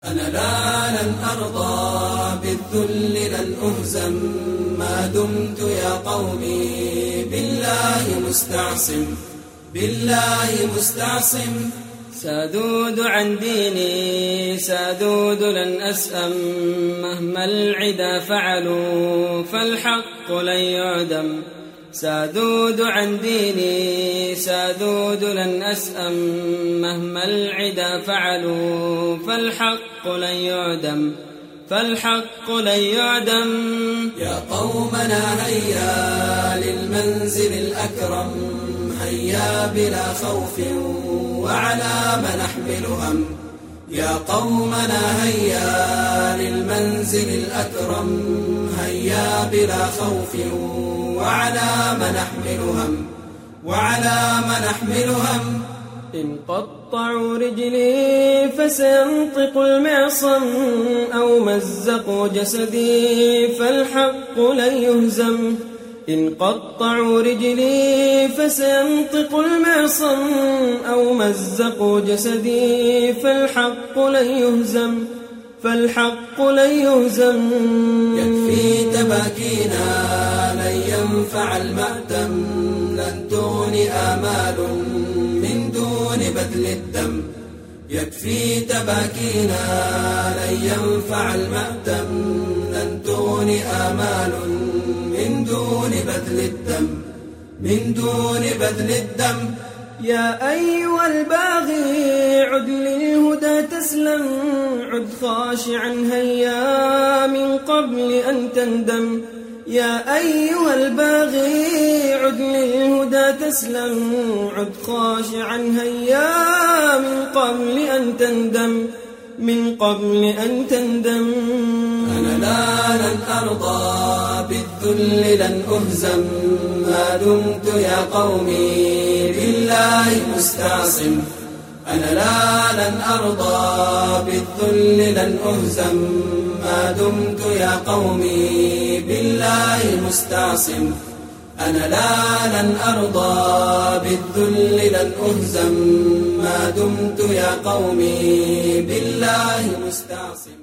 أنا لن أرضى بالذل لن أهزم ما دمت يا قومي بالله مستعصم سأذود عن ديني سأذود لن أسأم مهما العدا فعلوا فالحق لن يعدم سأذود عن ديني سأذود لن أسأم مهما العدا فعلوا فالحق لن يعدم يا قومنا هيا للمنزل الأكرم هيا بلا خوف وعلى ما نحمل هم يا قومنا هيا للمنزل الأكرم هيا بلا خوف وعلى ما نحمل هم إن قطعوا رجلي فسينطق المعصم أو مزقوا جسدي فالحق لن يهزم إن قطعوا رجلي فسينطق المعصم أو مزقوا جسدي فالحق لن يهزم يكفي تباكينا لن ينفع المأتم لن تغني آمال من دون بذل الدم يكفي تباكينا لن ينفع المأتم لن تغني آمال من دون بذل الدم يا أيها الباغي عد للهدى تسلم عد خاشعا هيا من قبل أن تندم يا أيها الباغي عد للهدى تسلم عد خاشعا هيا من قبل أن تندم أنا لن أرضى بالذل لن أهزم ما دمت يا قومي بالله مستعصم أنا لن أرضى بالذل لن أهزم ما دمت يا قومي بالله مستعصم أنا لن أرضى بالذل لن أهزم ما دمت يا قومي بالله مستعصم